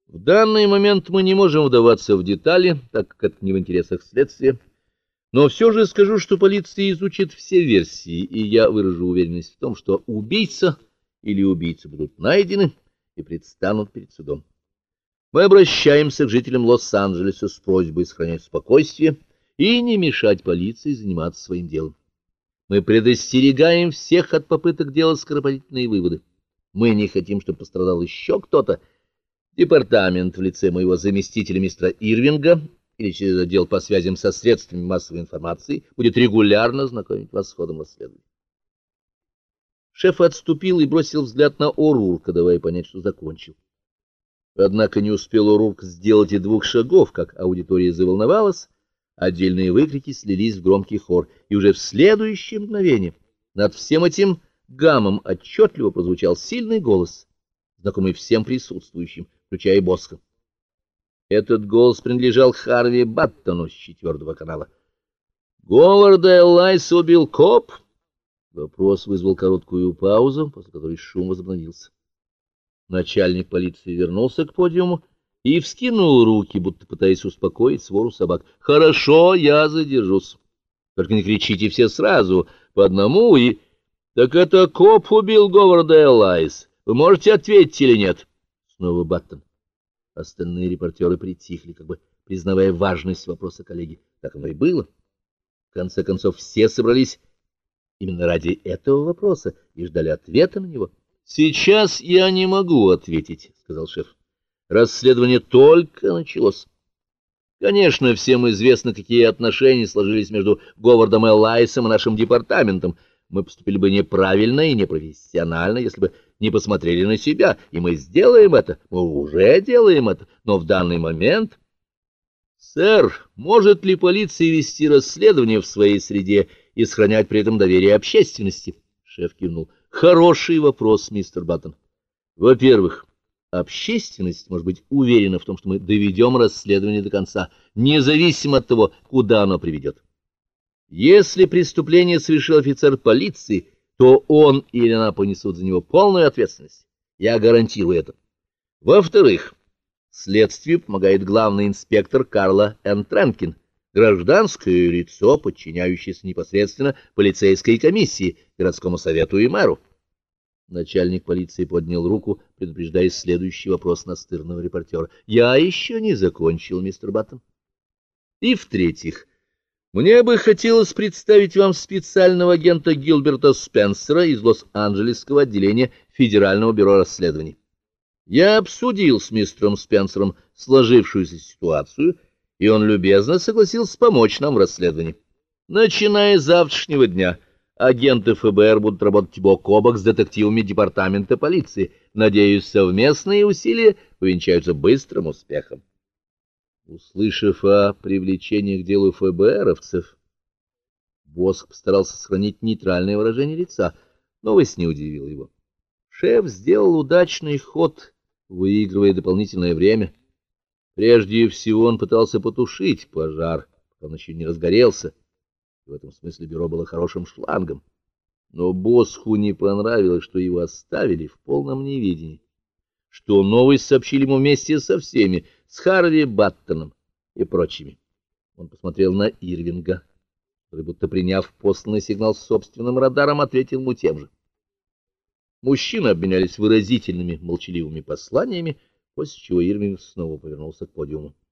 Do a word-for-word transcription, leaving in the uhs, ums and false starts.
В данный момент мы не можем вдаваться в детали, так как это не в интересах следствия, но все же скажу, что полиция изучит все версии, и я выражу уверенность в том, что убийца или убийцы будут найдены и предстанут перед судом. Мы обращаемся к жителям Лос-Анджелеса с просьбой сохранять спокойствие и не мешать полиции заниматься своим делом. Мы предостерегаем всех от попыток делать скоропалительные выводы. Мы не хотим, чтобы пострадал еще кто-то. Департамент в лице моего заместителя мистера Ирвинга или через отдел по связям со средствами массовой информации будет регулярно знакомить вас с ходом расследования. Шеф отступил и бросил взгляд на О'Рурка, давая понять, что закончил. Однако не успел О'Рурк сделать и двух шагов, как аудитория заволновалась, отдельные выкрики слились в громкий хор, и уже в следующее мгновение над всем этим гамом отчетливо прозвучал сильный голос, знакомый всем присутствующим, включая и Босха. Этот голос принадлежал Харви Баттону с четвертого канала. «Говарда Элайса убил коп?» Вопрос вызвал короткую паузу, после которой шум возобновился. Начальник полиции вернулся к подиуму и вскинул руки, будто пытаясь успокоить свору собак. «Хорошо, я задержусь. Только не кричите все сразу, по одному и...» «Так это коп убил Говарда Элайс. Вы можете ответить или нет?» Снова Баттон. Остальные репортеры притихли, как бы признавая важность вопроса коллеги. Так оно и было. В конце концов, все собрались именно ради этого вопроса и ждали ответа на него. «Сейчас я не могу ответить», — сказал шеф. «Расследование только началось. Конечно, всем известно, какие отношения сложились между Говардом Элайсом и нашим департаментом. Мы поступили бы неправильно и непрофессионально, если бы не посмотрели на себя, и мы сделаем это, мы уже делаем это, но в данный момент... Сэр, может ли полиция вести расследование в своей среде и сохранять при этом доверие общественности? Шеф кивнул. Хороший вопрос, мистер Баттон. Во-первых, общественность может быть уверена в том, что мы доведем расследование до конца, независимо от того, куда оно приведет. Если преступление совершил офицер полиции, то он или она понесут за него полную ответственность. Я гарантирую это. Во-вторых, следствию помогает главный инспектор Карла Н. Тренкин, гражданское лицо, подчиняющееся непосредственно полицейской комиссии, городскому совету и мэру. Начальник полиции поднял руку, предупреждая следующий вопрос настырного репортера. «Я еще не закончил, мистер Баттон». И в-третьих, мне бы хотелось представить вам специального агента Гилберта Спенсера из Лос-Анджелесского отделения Федерального бюро расследований. Я обсудил с мистером Спенсером сложившуюся ситуацию, и он любезно согласился помочь нам в расследовании. Начиная с завтрашнего дня агенты эф бэ эр будут работать бок о бок с детективами департамента полиции. Надеюсь, совместные усилия увенчаются быстрым успехом. Услышав о привлечении к делу эф бэ эровцев, Босх постарался сохранить нейтральное выражение лица. Новость не удивила его. Шеф сделал удачный ход, выигрывая дополнительное время. Прежде всего он пытался потушить пожар, пока он еще не разгорелся. В этом смысле бюро было хорошим шлангом. Но Босху не понравилось, что его оставили в полном неведении, что новость сообщили ему вместе со всеми, с Харви Баттоном и прочими. Он посмотрел на Ирвинга, который, будто приняв посланный сигнал собственным радаром, ответил ему тем же. Мужчины обменялись выразительными, молчаливыми посланиями, после чего Ирвинг снова повернулся к подиуму.